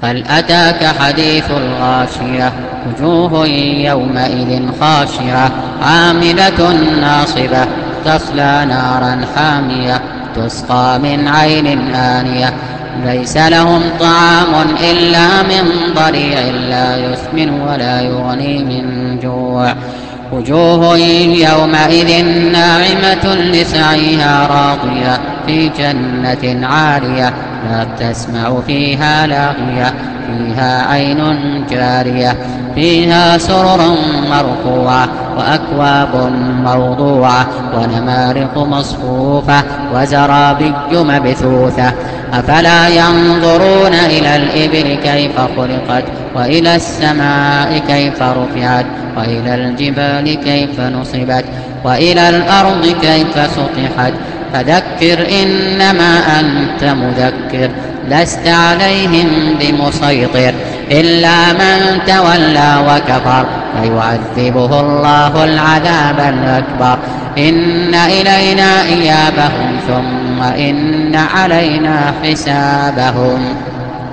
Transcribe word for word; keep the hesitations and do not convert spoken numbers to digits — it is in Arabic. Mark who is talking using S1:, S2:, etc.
S1: هل أتاك حديث الغاشية وجوه يومئذ خاشعة عاملة ناصبة تصلى نارا حامية تسقى من عين آنية ليس لهم طعام إلا من ضريع لا يسمن ولا يغني من جوع وجوه يومئذ ناعمة لسعيها راضية في جنة عالية لا تسمع فيها لاغية فيها عين جارية فيها سرر مرفوعة وأكواب موضوعة ونمارق مصفوفة وزرابي مبثوثة أفلا ينظرون إلى الإبل كيف خلقت وإلى السماء كيف رفعت وإلى الجبال كيف نصبت وإلى الأرض كيف سطحت فذكر إنما أنت مذكر لست عليهم بمسيطر إلا من تولى وكفر فيعذبه الله العذاب الأكبر إن إلينا إيابهم ثم إن علينا حسابهم.